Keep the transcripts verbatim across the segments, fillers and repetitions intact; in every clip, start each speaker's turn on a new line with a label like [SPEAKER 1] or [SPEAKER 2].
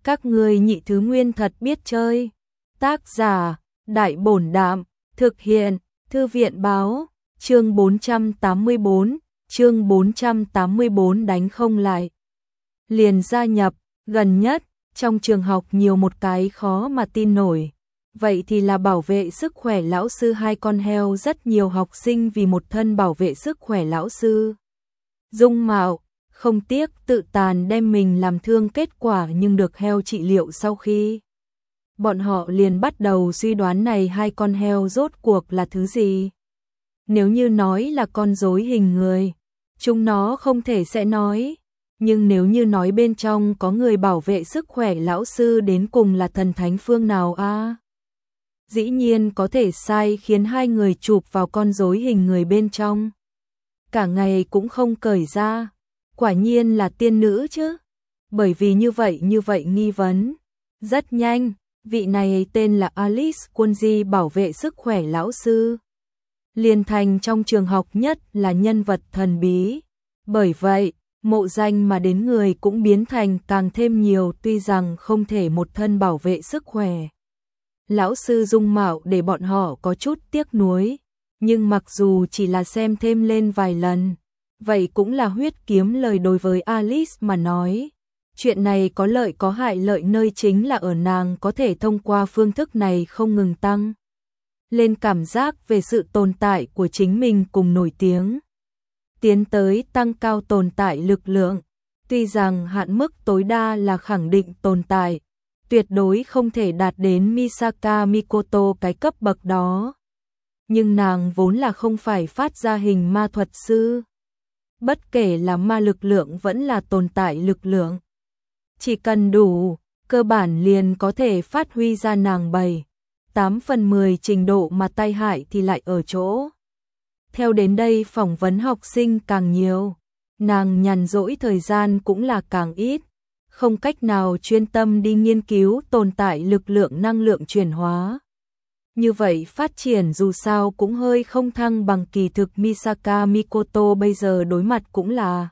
[SPEAKER 1] Các ngươi nhị thứ nguyên thật biết chơi. Tác giả, Đại Bổn Đạm, thực hiện, Thư viện Báo, chương bốn trăm tám mươi bốn, chương bốn trăm tám mươi bốn đánh không lại. Liền gia nhập, gần nhất, trong trường học nhiều một cái khó mà tin nổi. Vậy thì là bảo vệ sức khỏe lão sư hai con heo, rất nhiều học sinh vì một thân bảo vệ sức khỏe lão sư. Dung mạo, không tiếc tự tàn đem mình làm thương, kết quả nhưng được heo trị liệu sau khi. Bọn họ liền bắt đầu suy đoán này hai con heo rốt cuộc là thứ gì. Nếu như nói là con rối hình người, chúng nó không thể sẽ nói. Nhưng nếu như nói bên trong có người bảo vệ sức khỏe lão sư, đến cùng là thần thánh phương nào a? À? Dĩ nhiên có thể sai khiến hai người chụp vào con rối hình người bên trong. Cả ngày cũng không cởi ra. Quả nhiên là tiên nữ chứ. Bởi vì như vậy như vậy nghi vấn. Rất nhanh, vị này tên là Alice Kunji bảo vệ sức khỏe lão sư. Liền thành trong trường học nhất là nhân vật thần bí. Bởi vậy, mộ danh mà đến người cũng biến thành càng thêm nhiều, tuy rằng không thể một thân bảo vệ sức khỏe. Lão sư dung mạo để bọn họ có chút tiếc nuối, nhưng mặc dù chỉ là xem thêm lên vài lần, vậy cũng là huyết kiếm lời đối với Alice mà nói. Chuyện này có lợi có hại, lợi nơi chính là ở nàng có thể thông qua phương thức này không ngừng tăng lên cảm giác về sự tồn tại của chính mình cùng nổi tiếng. Tiến tới tăng cao tồn tại lực lượng, tuy rằng hạn mức tối đa là khẳng định tồn tại, tuyệt đối không thể đạt đến Misaka Mikoto cái cấp bậc đó. Nhưng nàng vốn là không phải phát ra hình ma thuật sư. Bất kể là ma lực lượng vẫn là tồn tại lực lượng, chỉ cần đủ, cơ bản liền có thể phát huy ra nàng bảy, tám phần mười trình độ, mà tai hại thì lại ở chỗ. Theo đến đây phỏng vấn học sinh càng nhiều, nàng nhàn rỗi thời gian cũng là càng ít, không cách nào chuyên tâm đi nghiên cứu tồn tại lực lượng năng lượng chuyển hóa. Như vậy phát triển dù sao cũng hơi không thăng bằng, kỳ thực Misaka Mikoto bây giờ đối mặt cũng là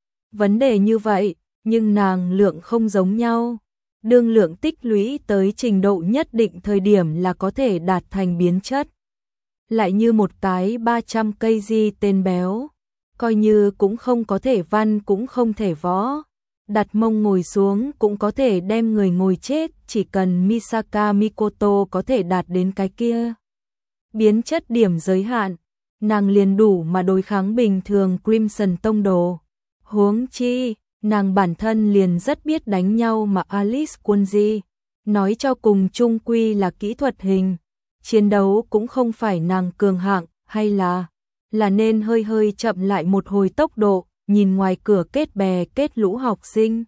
[SPEAKER 1] vấn đề như vậy, nhưng nàng lượng không giống nhau. Đương lượng tích lũy tới trình độ nhất định thời điểm là có thể đạt thành biến chất. Lại như một cái ba trăm cây di tên béo, coi như cũng không có thể văn cũng không thể võ, đặt mông ngồi xuống cũng có thể đem người ngồi chết, chỉ cần Misaka Mikoto có thể đạt đến cái kia biến chất điểm giới hạn, nàng liền đủ mà đối kháng bình thường Crimson Tông đồ. Huống chi, nàng bản thân liền rất biết đánh nhau, mà Alice Kunji nói cho cùng chung quy là kỹ thuật hình. Chiến đấu cũng không phải nàng cường hạng, hay là là nên hơi hơi chậm lại một hồi tốc độ. Nhìn ngoài cửa kết bè kết lũ học sinh,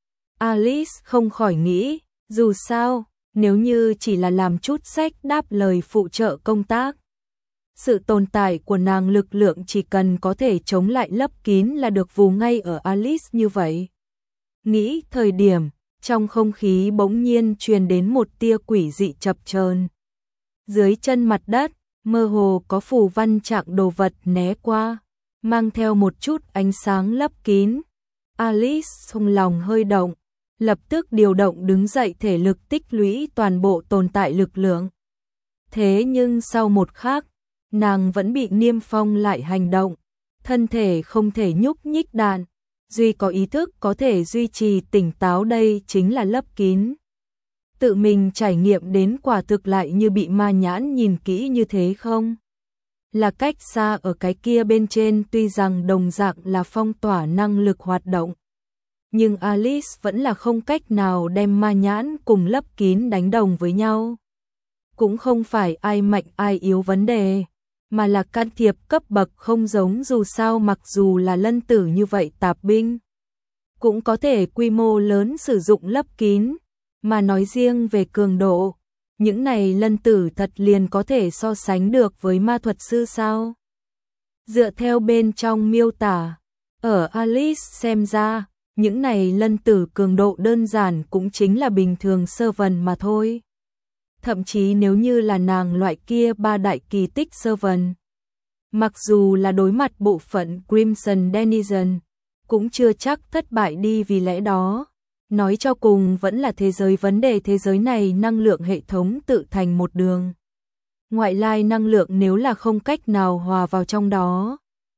[SPEAKER 1] Alice không khỏi nghĩ, dù sao, nếu như chỉ là làm chút sách đáp lời phụ trợ công tác, sự tồn tại của nàng lực lượng chỉ cần có thể chống lại lấp kín là được vù ngay ở Alice như vậy. Nghĩ thời điểm, trong không khí bỗng nhiên truyền đến một tia quỷ dị chập chờn. Dưới chân mặt đất, mơ hồ có phù văn trạng đồ vật né qua, mang theo một chút ánh sáng lấp kín. Alice trong lòng hơi động, lập tức điều động đứng dậy, thể lực tích lũy toàn bộ tồn tại lực lượng. Thế nhưng sau một khắc, nàng vẫn bị niêm phong lại hành động, thân thể không thể nhúc nhích đạn, duy có ý thức có thể duy trì tỉnh táo, đây chính là lấp kín. Tự mình trải nghiệm đến quả thực lại như bị ma nhãn nhìn kỹ như thế không? Là cách xa ở cái kia bên trên, tuy rằng đồng dạng là phong tỏa năng lực hoạt động, nhưng Alice vẫn là không cách nào đem ma nhãn cùng lấp kín đánh đồng với nhau. Cũng không phải ai mạnh ai yếu vấn đề, mà là can thiệp cấp bậc không giống, dù sao mặc dù là lân tử như vậy tạp binh, cũng có thể quy mô lớn sử dụng lấp kín, mà nói riêng về cường độ, những này lân tử thật liền có thể so sánh được với ma thuật sư sao? Dựa theo bên trong miêu tả, ở Alice xem ra, những này lân tử cường độ đơn giản cũng chính là bình thường sơ vần mà thôi. Thậm chí nếu như là nàng loại kia ba đại kỳ tích sơ vần, mặc dù là đối mặt bộ phận Crimson Denizen, cũng chưa chắc thất bại đi, vì lẽ đó Nói cho cùng vẫn là thế giới vấn đề, thế giới này năng lượng hệ thống tự thành một đường. Ngoại lai năng lượng nếu là không cách nào hòa vào trong đó,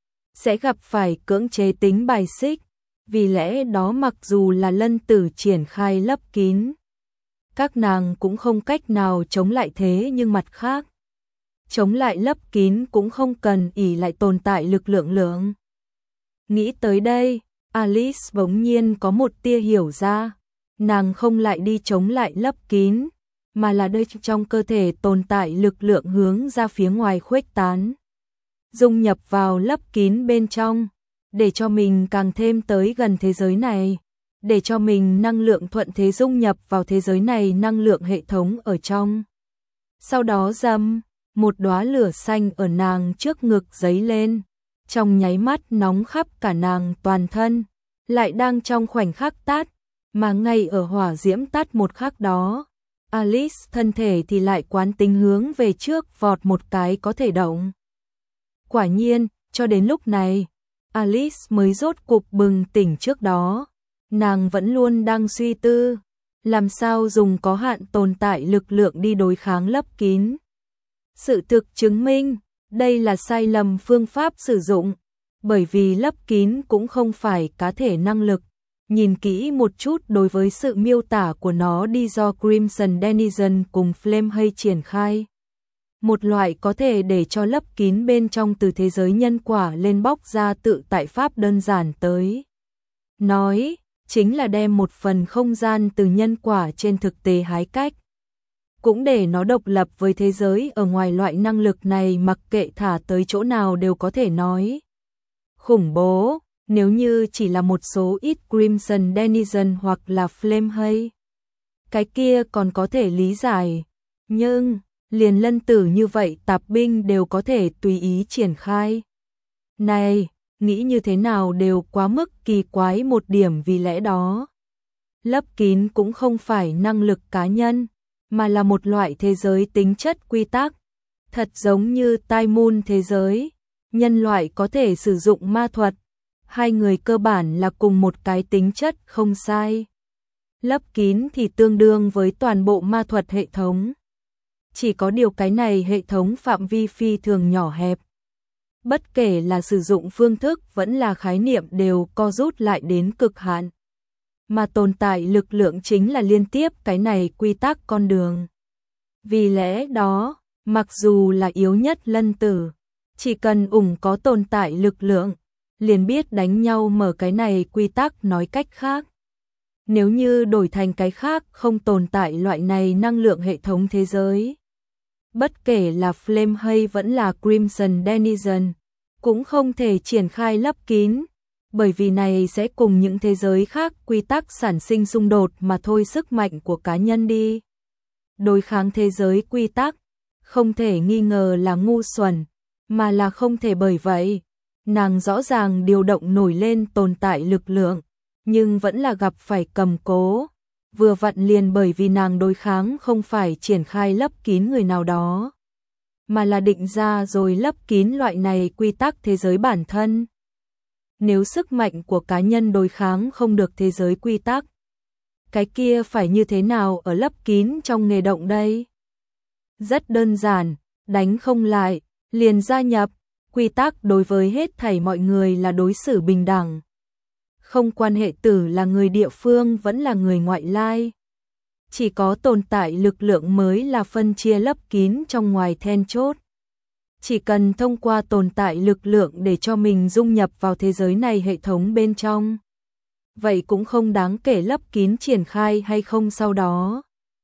[SPEAKER 1] sẽ gặp phải cưỡng chế tính bài xích. Vì lẽ đó mặc dù là Lân Tử triển khai lấp kín, các nàng cũng không cách nào chống lại, thế nhưng mặt khác, chống lại lấp kín cũng không cần ỷ lại tồn tại lực lượng lượng. Nghĩ tới đây, Alice bỗng nhiên có một tia hiểu ra, nàng không lại đi chống lại lấp kín, mà là nơi trong cơ thể tồn tại lực lượng hướng ra phía ngoài khuếch tán, dung nhập vào lấp kín bên trong, để cho mình càng thêm tới gần thế giới này, để cho mình năng lượng thuận thế dung nhập vào thế giới này năng lượng hệ thống ở trong. Sau đó dầm, một đóa lửa xanh ở nàng trước ngực giấy lên, trong nháy mắt nóng khắp cả nàng toàn thân, lại đang trong khoảnh khắc tắt, mà ngay ở hỏa diễm tắt một khắc đó, Alice thân thể thì lại quán tính hướng về trước vọt một cái có thể động. Quả nhiên, cho đến lúc này, Alice mới rốt cục bừng tỉnh, trước đó, nàng vẫn luôn đang suy tư, làm sao dùng có hạn tồn tại lực lượng đi đối kháng lấp kín. Sự thực chứng minh, đây là sai lầm phương pháp sử dụng, bởi vì lấp kín cũng không phải cá thể năng lực. Nhìn kỹ một chút đối với sự miêu tả của nó đi do Crimson Denizen cùng Flame hay triển khai. Một loại có thể để cho lấp kín bên trong từ thế giới nhân quả lên bóc ra tự tại pháp đơn giản tới. Nói, chính là đem một phần không gian từ nhân quả trên thực tế hái cách. Cũng để nó độc lập với thế giới ở ngoài, loại năng lực này mặc kệ thả tới chỗ nào đều có thể nói khủng bố. Nếu như chỉ là một số ít Crimson Denizen hoặc là Flame hay, cái kia còn có thể lý giải. Nhưng, liền Lân Tử như vậy tạp binh đều có thể tùy ý triển khai. Này, nghĩ như thế nào đều quá mức kỳ quái một điểm, vì lẽ đó. Lấp kín cũng không phải năng lực cá nhân, mà là một loại thế giới tính chất quy tắc. Thật giống như Tai Moon thế giới, nhân loại có thể sử dụng ma thuật. Hai người cơ bản là cùng một cái tính chất không sai. Lấp kín thì tương đương với toàn bộ ma thuật hệ thống. Chỉ có điều cái này hệ thống phạm vi phi thường nhỏ hẹp. Bất kể là sử dụng phương thức vẫn là khái niệm đều co rút lại đến cực hạn. Mà tồn tại lực lượng chính là liên tiếp cái này quy tắc con đường. Vì lẽ đó, mặc dù là yếu nhất Lân Tử, chỉ cần ủng có tồn tại lực lượng, liền biết đánh nhau mở cái này quy tắc. Nói cách khác, nếu như đổi thành cái khác không tồn tại loại này năng lượng hệ thống thế giới, bất kể là Flame hay vẫn là Crimson Denizen, cũng không thể triển khai lấp kín, bởi vì này sẽ cùng những thế giới khác quy tắc sản sinh xung đột mà thôi. Sức mạnh của cá nhân đi đối kháng thế giới quy tắc, không thể nghi ngờ là ngu xuẩn, mà là không thể. Bởi vậy, nàng rõ ràng điều động nổi lên tồn tại lực lượng, nhưng vẫn là gặp phải cầm cố. Vừa vặn liền bởi vì nàng đối kháng không phải triển khai lấp kín người nào đó, mà là định ra rồi lấp kín loại này quy tắc thế giới bản thân. Nếu sức mạnh của cá nhân đối kháng không được thế giới quy tắc, cái kia phải như thế nào ở lấp kín trong nghề động đây? Rất đơn giản, đánh không lại, liền gia nhập. Quy tắc đối với hết thảy mọi người là đối xử bình đẳng. Không quan hệ tử là người địa phương vẫn là người ngoại lai. Chỉ có tồn tại lực lượng mới là phân chia lấp kín trong ngoài then chốt. Chỉ cần thông qua tồn tại lực lượng để cho mình dung nhập vào thế giới này hệ thống bên trong, vậy cũng không đáng kể lấp kín triển khai hay không. Sau đó,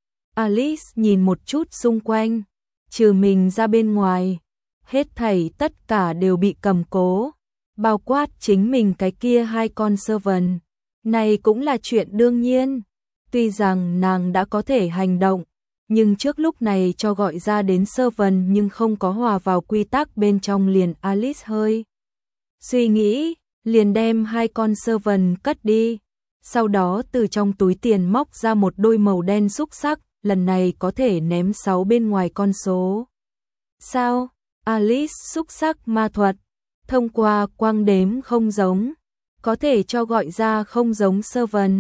[SPEAKER 1] Alice nhìn một chút xung quanh, trừ mình ra bên ngoài, hết thảy tất cả đều bị cầm cố, bao quát chính mình cái kia hai con servant. Này cũng là chuyện đương nhiên. Tuy rằng nàng đã có thể hành động, nhưng trước lúc này cho gọi ra đến servant nhưng không có hòa vào quy tắc bên trong, liền Alice hơi suy nghĩ, liền đem hai con servant cất đi. Sau đó từ trong túi tiền móc ra một đôi màu đen xúc sắc, lần này có thể ném sáu bên ngoài con số. Sao? Alice xúc sắc ma thuật, thông qua quang đếm không giống, có thể cho gọi ra không giống servant.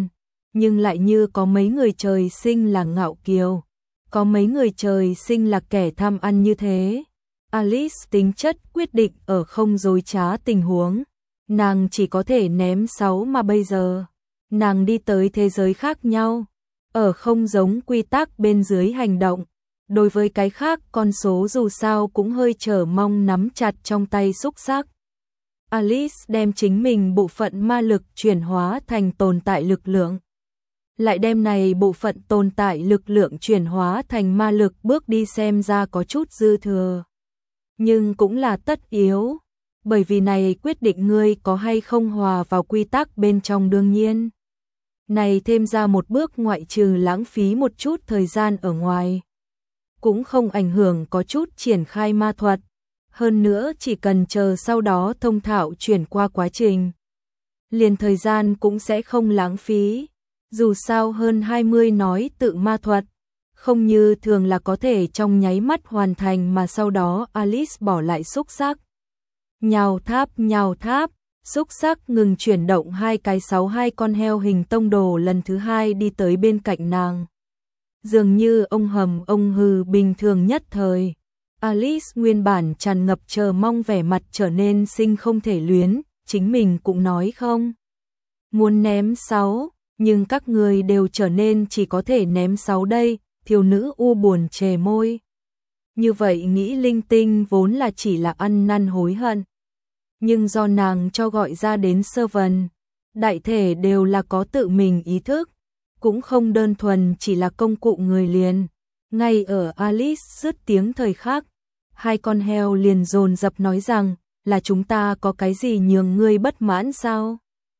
[SPEAKER 1] nhưng lại như có mấy người trời sinh là ngạo kiều, có mấy người trời sinh là kẻ tham ăn như thế. Alice tính chất quyết định ở không dối trá tình huống, nàng chỉ có thể ném sáu mà bây giờ, nàng đi tới thế giới khác nhau, ở không giống quy tắc bên dưới hành động. Đối với cái khác con số dù sao cũng hơi chờ mong nắm chặt trong tay xúc sắc. Alice đem chính mình bộ phận ma lực chuyển hóa thành tồn tại lực lượng. Lại đem này bộ phận tồn tại lực lượng chuyển hóa thành ma lực bước đi xem ra có chút dư thừa. Nhưng cũng là tất yếu, bởi vì này quyết định ngươi có hay không hòa vào quy tắc bên trong đương nhiên. Này thêm ra một bước ngoại trừ lãng phí một chút thời gian ở ngoài. Cũng không ảnh hưởng có chút triển khai ma thuật. Hơn nữa chỉ cần chờ sau đó thông thạo chuyển qua quá trình. Liền thời gian cũng sẽ không lãng phí. Dù sao hơn hai mươi nói tự ma thuật. Không như thường là có thể trong nháy mắt hoàn thành mà sau đó Alice bỏ lại xúc sắc. Nhào tháp nhào tháp. Xúc sắc ngừng chuyển động hai cái sáu hai con heo hình tông đồ lần thứ hai đi tới bên cạnh nàng. Dường như ông hầm ông hừ bình thường nhất thời. Alice nguyên bản tràn ngập chờ mong vẻ mặt trở nên sinh không thể luyến, chính mình cũng nói không. Muốn ném sáu, nhưng các người đều trở nên chỉ có thể ném sáu đây, thiếu nữ u buồn chề môi. Như vậy nghĩ linh tinh vốn là chỉ là ăn năn hối hận. Nhưng do nàng cho gọi ra đến sơ vần, đại thể đều là có tự mình ý thức, cũng không đơn thuần chỉ là công cụ người liền. Ngay ở Alice dứt tiếng thời khắc, hai con heo liền dồn dập nói rằng, là chúng ta có cái gì nhường ngươi bất mãn sao?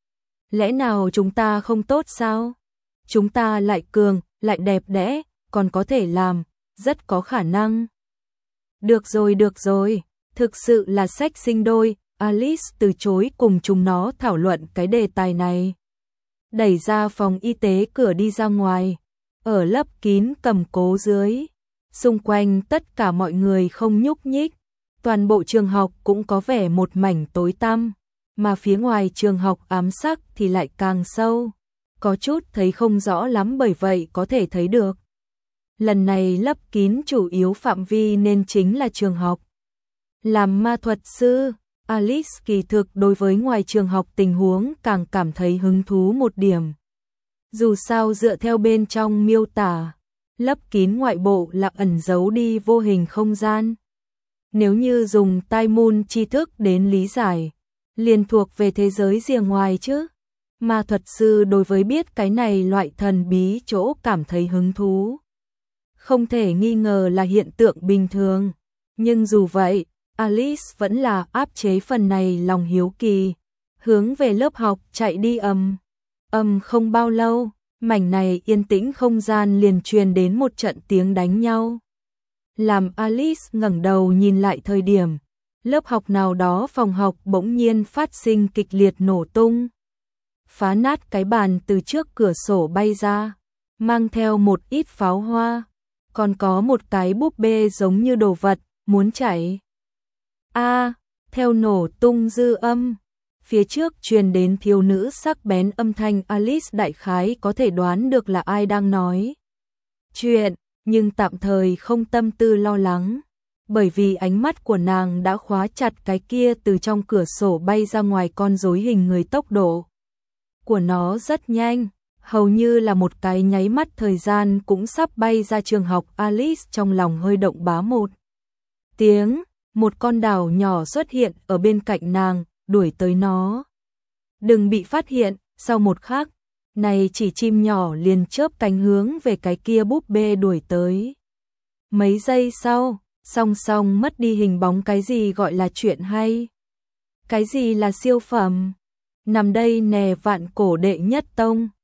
[SPEAKER 1] Lẽ nào chúng ta không tốt sao? Chúng ta lại cường, lại đẹp đẽ, còn có thể làm, rất có khả năng. Được rồi được rồi, thực sự là sách sinh đôi. Alice từ chối cùng chúng nó thảo luận cái đề tài này. Đẩy ra phòng y tế cửa đi ra ngoài, ở lấp kín cầm cố dưới. Xung quanh tất cả mọi người không nhúc nhích, toàn bộ trường học cũng có vẻ một mảnh tối tăm, mà phía ngoài trường học ám sắc thì lại càng sâu, có chút thấy không rõ lắm bởi vậy có thể thấy được. Lần này lấp kín chủ yếu phạm vi nên chính là trường học. Làm ma thuật sư, Alice kỳ thực đối với ngoài trường học tình huống càng cảm thấy hứng thú một điểm. Dù sao dựa theo bên trong miêu tả, lấp kín ngoại bộ là ẩn giấu đi vô hình không gian. Nếu như dùng tai môn tri thức đến lý giải, liền thuộc về thế giới rìa ngoài chứ. Ma thuật sư đối với biết cái này loại thần bí chỗ cảm thấy hứng thú. Không thể nghi ngờ là hiện tượng bình thường, nhưng dù vậy, Alice vẫn là áp chế phần này lòng hiếu kỳ, hướng về lớp học chạy đi ầm. Ầm không bao lâu, mảnh này yên tĩnh không gian liền truyền đến một trận tiếng đánh nhau. Làm Alice ngẩng đầu nhìn lại thời điểm, lớp học nào đó phòng học bỗng nhiên phát sinh kịch liệt nổ tung. Phá nát cái bàn từ trước cửa sổ bay ra, mang theo một ít pháo hoa, còn có một cái búp bê giống như đồ vật, muốn chạy. A, à, theo nổ tung dư âm, phía trước truyền đến thiếu nữ sắc bén âm thanh Alice đại khái có thể đoán được là ai đang nói chuyện, nhưng tạm thời không tâm tư lo lắng, bởi vì ánh mắt của nàng đã khóa chặt cái kia từ trong cửa sổ bay ra ngoài con rối hình người. Tốc độ của nó rất nhanh, hầu như là một cái nháy mắt thời gian cũng sắp bay ra trường học. Alice trong lòng hơi động bá một tiếng. Một con đào nhỏ xuất hiện ở bên cạnh nàng, đuổi tới nó. Đừng bị phát hiện, sau một khắc, này chỉ chim nhỏ liền chớp cánh hướng về cái kia búp bê đuổi tới. Mấy giây sau, song song mất đi hình bóng cái gì gọi là chuyện hay. Cái gì là siêu phẩm? Nằm đây nè vạn cổ đệ nhất tông.